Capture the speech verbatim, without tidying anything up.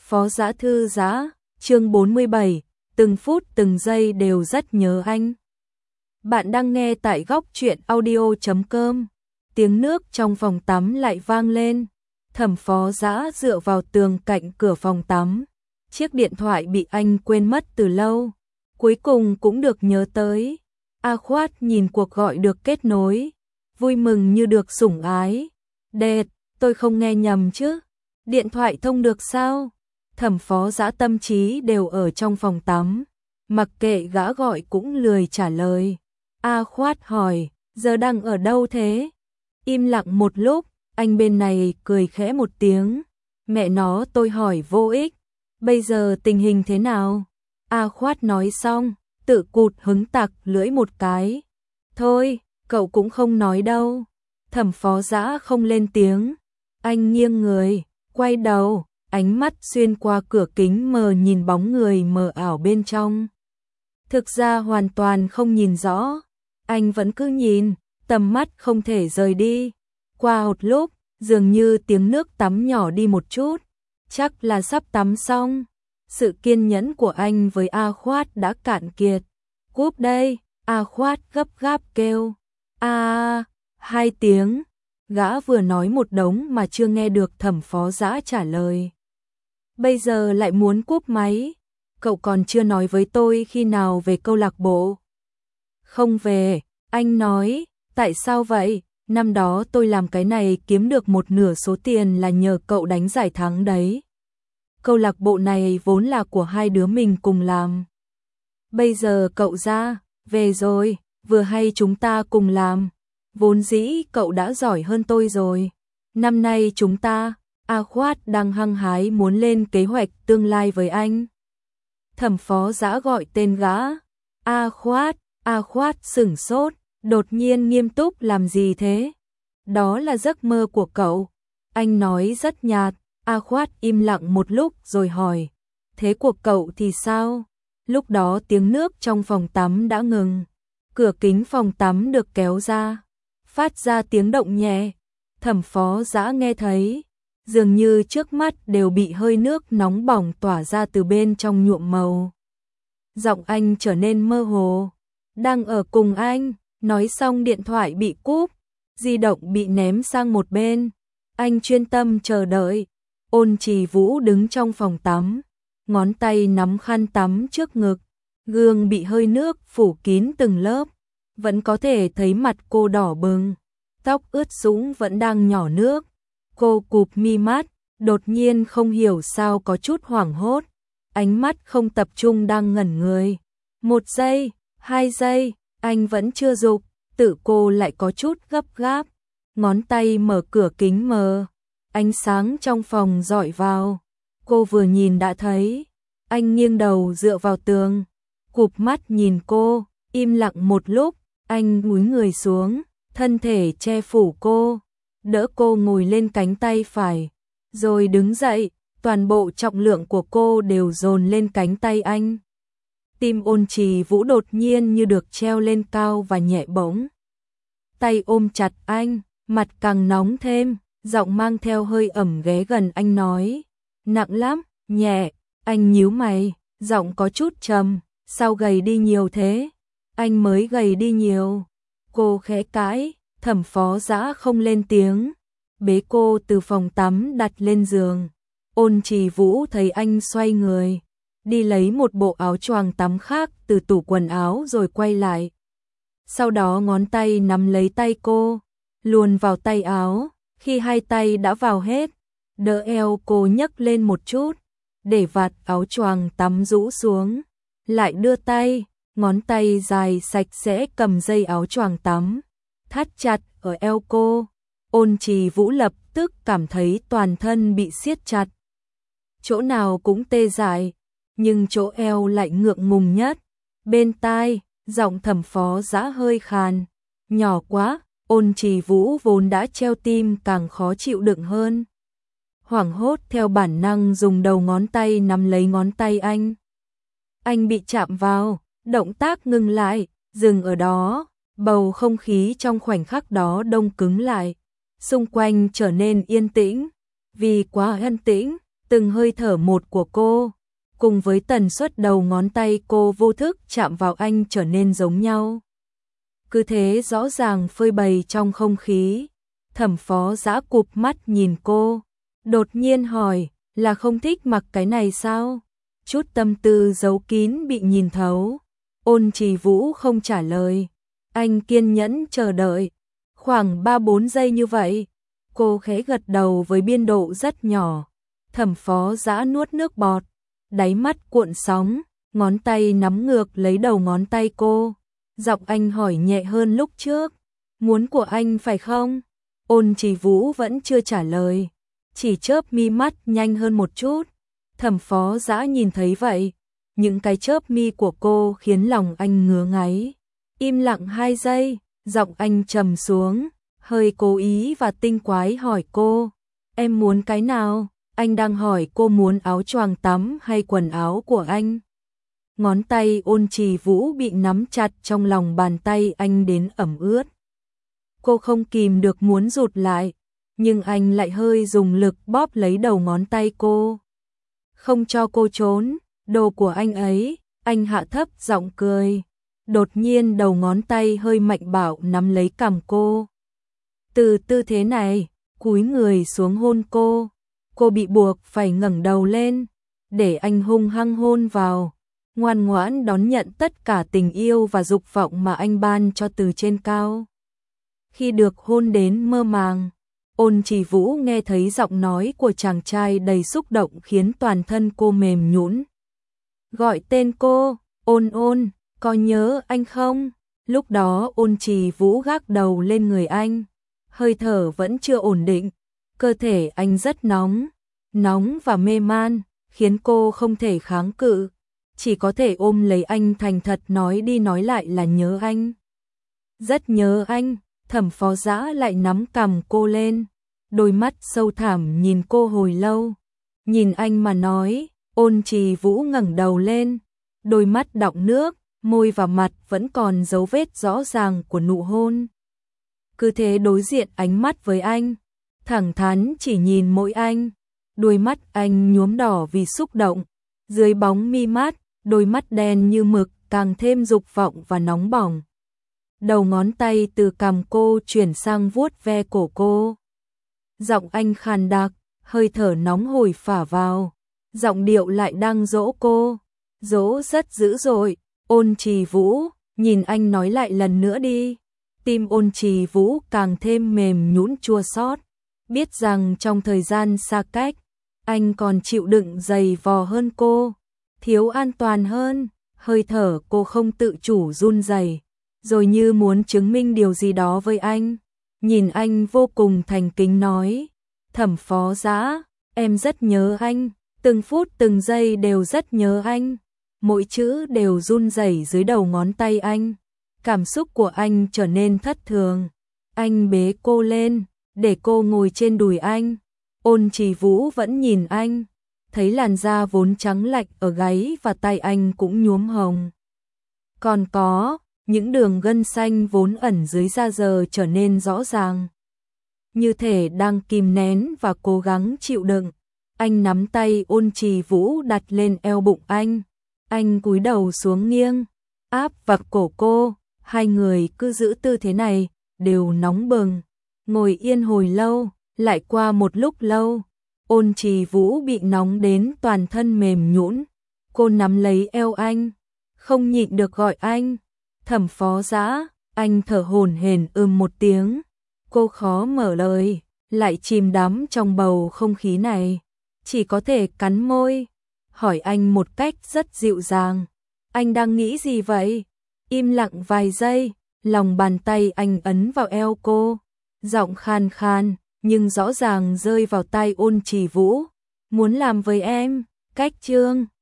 Phó Dã thư giã, chương bốn mươi bảy, từng phút từng giây đều rất nhớ anh. Bạn đang nghe tại góc truyện audio chấm com. Tiếng nước trong phòng tắm lại vang lên. Thẩm Phó Dã dựa vào tường cạnh cửa phòng tắm. Chiếc điện thoại bị anh quên mất từ lâu, cuối cùng cũng được nhớ tới. A Khoát nhìn cuộc gọi được kết nối, vui mừng như được sủng ái. Đệt, tôi không nghe nhầm chứ? Điện thoại thông được sao? Thẩm Phó Dã tâm trí đều ở trong phòng tắm, mặc kệ gã gọi cũng lười trả lời. A Khoát hỏi, giờ đang ở đâu thế? Im lặng một lúc, anh bên này cười khẽ một tiếng. Mẹ nó, tôi hỏi vô ích. Bây giờ tình hình thế nào? A Khoát nói xong, tự cụt hứng tặc lưỡi một cái. Thôi, cậu cũng không nói đâu. Thẩm Phó Dã không lên tiếng. Anh nghiêng người, quay đầu, ánh mắt xuyên qua cửa kính mờ nhìn bóng người mờ ảo bên trong. Thực ra hoàn toàn không nhìn rõ, anh vẫn cứ nhìn, tầm mắt không thể rời đi. Qua một lúc, dường như tiếng nước tắm nhỏ đi một chút, chắc là sắp tắm xong. Sự kiên nhẫn của anh với A Khoát đã cạn kiệt. Cúp đây, A Khoát gấp gáp kêu. A, hai tiếng. Gã vừa nói một đống mà chưa nghe được Thẩm Phó Dã trả lời. Bây giờ lại muốn cúp máy. Cậu còn chưa nói với tôi khi nào về câu lạc bộ. Không về, anh nói. Tại sao vậy? Năm đó tôi làm cái này kiếm được một nửa số tiền là nhờ cậu đánh giải thắng đấy. Câu lạc bộ này vốn là của hai đứa mình cùng làm. Bây giờ cậu ra, về rồi, vừa hay chúng ta cùng làm. Vốn dĩ cậu đã giỏi hơn tôi rồi. Năm nay chúng ta, A Khoát đang hăng hái muốn lên kế hoạch tương lai với anh. Thẩm Phó Dã gọi tên gã. A Khoát, A Khoát sửng sốt, đột nhiên nghiêm túc làm gì thế? Đó là giấc mơ của cậu. Anh nói rất nhạt. A Khoát im lặng một lúc rồi hỏi. Thế của cậu thì sao? Lúc đó tiếng nước trong phòng tắm đã ngừng. Cửa kính phòng tắm được kéo ra, phát ra tiếng động nhẹ. Thẩm Phó Dã nghe thấy, dường như trước mắt đều bị hơi nước nóng bỏng tỏa ra từ bên trong nhuộm màu. Giọng anh trở nên mơ hồ. Đang ở cùng anh. Nói xong điện thoại bị cúp, di động bị ném sang một bên. Anh chuyên tâm chờ đợi. Ôn Trì Vũ đứng trong phòng tắm, ngón tay nắm khăn tắm trước ngực, gương bị hơi nước phủ kín từng lớp, vẫn có thể thấy mặt cô đỏ bừng, tóc ướt sũng vẫn đang nhỏ nước. Cô cụp mi mắt, đột nhiên không hiểu sao có chút hoảng hốt, ánh mắt không tập trung đang ngẩn người. Một giây, hai giây, anh vẫn chưa dục, tự cô lại có chút gấp gáp, ngón tay mở cửa kính mờ. Ánh sáng trong phòng dọi vào, cô vừa nhìn đã thấy. Anh nghiêng đầu dựa vào tường, cụp mắt nhìn cô, im lặng một lúc, anh cúi người xuống, thân thể che phủ cô, đỡ cô ngồi lên cánh tay phải, rồi đứng dậy, toàn bộ trọng lượng của cô đều dồn lên cánh tay anh. Tim Ôn Trì Vũ đột nhiên như được treo lên cao và nhẹ bỗng. Tay ôm chặt anh, mặt càng nóng thêm. Giọng mang theo hơi ẩm ghé gần anh nói. Nặng lắm, nhẹ. Anh nhíu mày, giọng có chút trầm. Sao gầy đi nhiều thế? Anh mới gầy đi nhiều. Cô khẽ cãi. Thẩm Phó Dã không lên tiếng, bế cô từ phòng tắm đặt lên giường. Ôn Trì Vũ thấy anh xoay người, đi lấy một bộ áo choàng tắm khác từ tủ quần áo rồi quay lại. Sau đó ngón tay nắm lấy tay cô, luồn vào tay áo. Khi hai tay đã vào hết, đỡ eo cô nhấc lên một chút, để vạt áo choàng tắm rũ xuống, lại đưa tay, ngón tay dài sạch sẽ cầm dây áo choàng tắm, thắt chặt ở eo cô. Ôn Trì Vũ lập tức cảm thấy toàn thân bị siết chặt. Chỗ nào cũng tê dại, nhưng chỗ eo lại ngượng ngùng nhất. Bên tai, giọng Thẩm Phó Dã hơi khàn, nhỏ quá. Ôn Trì Vũ vốn đã treo tim càng khó chịu đựng hơn. Hoảng hốt theo bản năng dùng đầu ngón tay nắm lấy ngón tay anh. Anh bị chạm vào, động tác ngừng lại, dừng ở đó, bầu không khí trong khoảnh khắc đó đông cứng lại. Xung quanh trở nên yên tĩnh, vì quá yên tĩnh, từng hơi thở một của cô, cùng với tần suất đầu ngón tay cô vô thức chạm vào anh trở nên giống nhau. Cứ thế rõ ràng phơi bày trong không khí. Thẩm Phó Dã cụp mắt nhìn cô, đột nhiên hỏi, là không thích mặc cái này sao? Chút tâm tư giấu kín bị nhìn thấu. Ôn Trì Vũ không trả lời. Anh kiên nhẫn chờ đợi. Khoảng ba bốn giây như vậy. Cô khẽ gật đầu với biên độ rất nhỏ. Thẩm Phó Dã nuốt nước bọt. Đáy mắt cuộn sóng. Ngón tay nắm ngược lấy đầu ngón tay cô. Giọng anh hỏi nhẹ hơn lúc trước. Muốn của anh phải không? Ôn Trì Vũ vẫn chưa trả lời. Chỉ chớp mi mắt nhanh hơn một chút. Thẩm Phó Dã nhìn thấy vậy. Những cái chớp mi của cô khiến lòng anh ngứa ngáy. Im lặng hai giây, giọng anh trầm xuống, hơi cố ý và tinh quái hỏi cô, em muốn cái nào? Anh đang hỏi cô muốn áo choàng tắm hay quần áo của anh. Ngón tay Ôn Trì Vũ bị nắm chặt trong lòng bàn tay anh đến ẩm ướt. Cô không kìm được muốn rụt lại, nhưng anh lại hơi dùng lực bóp lấy đầu ngón tay cô. Không cho cô trốn, đồ của anh ấy, anh hạ thấp giọng cười. Đột nhiên đầu ngón tay hơi mạnh bạo nắm lấy cằm cô. Từ tư thế này, cúi người xuống hôn cô. Cô bị buộc phải ngẩng đầu lên, để anh hung hăng hôn vào. Ngoan ngoãn đón nhận tất cả tình yêu và dục vọng mà anh ban cho từ trên cao. Khi được hôn đến mơ màng, Ôn Trì Vũ nghe thấy giọng nói của chàng trai đầy xúc động khiến toàn thân cô mềm nhũn. Gọi tên cô, Ôn Ôn, có nhớ anh không? Lúc đó Ôn Trì Vũ gác đầu lên người anh, hơi thở vẫn chưa ổn định, cơ thể anh rất nóng, nóng và mê man, khiến cô không thể kháng cự, chỉ có thể ôm lấy anh thành thật nói đi nói lại là nhớ anh. Rất nhớ anh. Thẩm Phó Dã lại nắm cằm cô lên, đôi mắt sâu thẳm nhìn cô hồi lâu. Nhìn anh mà nói. Ôn Trì Vũ ngẩng đầu lên, đôi mắt đọng nước, môi và mặt vẫn còn dấu vết rõ ràng của nụ hôn. Cứ thế đối diện ánh mắt với anh, thẳng thắn chỉ nhìn mỗi anh, đôi mắt anh nhuốm đỏ vì xúc động, dưới bóng mi mắt, đôi mắt đen như mực càng thêm dục vọng và nóng bỏng. Đầu ngón tay từ cằm cô chuyển sang vuốt ve cổ cô. Giọng anh khàn đặc, hơi thở nóng hổi phả vào. Giọng điệu lại đang dỗ cô, dỗ rất dữ dội. Ôn Trì Vũ, nhìn anh nói lại lần nữa đi. Tim Ôn Trì Vũ càng thêm mềm nhũn chua xót, biết rằng trong thời gian xa cách, anh còn chịu đựng dày vò hơn cô, thiếu an toàn hơn, hơi thở cô không tự chủ run rẩy, rồi như muốn chứng minh điều gì đó với anh. Nhìn anh vô cùng thành kính nói, Thẩm Phó Dã, em rất nhớ anh. Từng phút từng giây đều rất nhớ anh, mỗi chữ đều run rẩy dưới đầu ngón tay anh. Cảm xúc của anh trở nên thất thường. Anh bế cô lên, để cô ngồi trên đùi anh. Ôn Trì Vũ vẫn nhìn anh, thấy làn da vốn trắng lạnh ở gáy và tay anh cũng nhuốm hồng. Còn có, những đường gân xanh vốn ẩn dưới da giờ trở nên rõ ràng. Như thể đang kìm nén và cố gắng chịu đựng. Anh nắm tay Ôn Trì Vũ đặt lên eo bụng anh. Anh cúi đầu xuống nghiêng, áp vào cổ cô. Hai người cứ giữ tư thế này, đều nóng bừng. Ngồi yên hồi lâu, lại qua một lúc lâu. Ôn Trì Vũ bị nóng đến toàn thân mềm nhũn. Cô nắm lấy eo anh, không nhịn được gọi anh. Thẩm Phó Dã, anh thở hổn hển ừm một tiếng. Cô khó mở lời, lại chìm đắm trong bầu không khí này. Chỉ có thể cắn môi, hỏi anh một cách rất dịu dàng. Anh đang nghĩ gì vậy? Im lặng vài giây, lòng bàn tay anh ấn vào eo cô. Giọng khan khan, nhưng rõ ràng rơi vào tai Ôn Trì Vũ. Muốn làm với em, cách chương.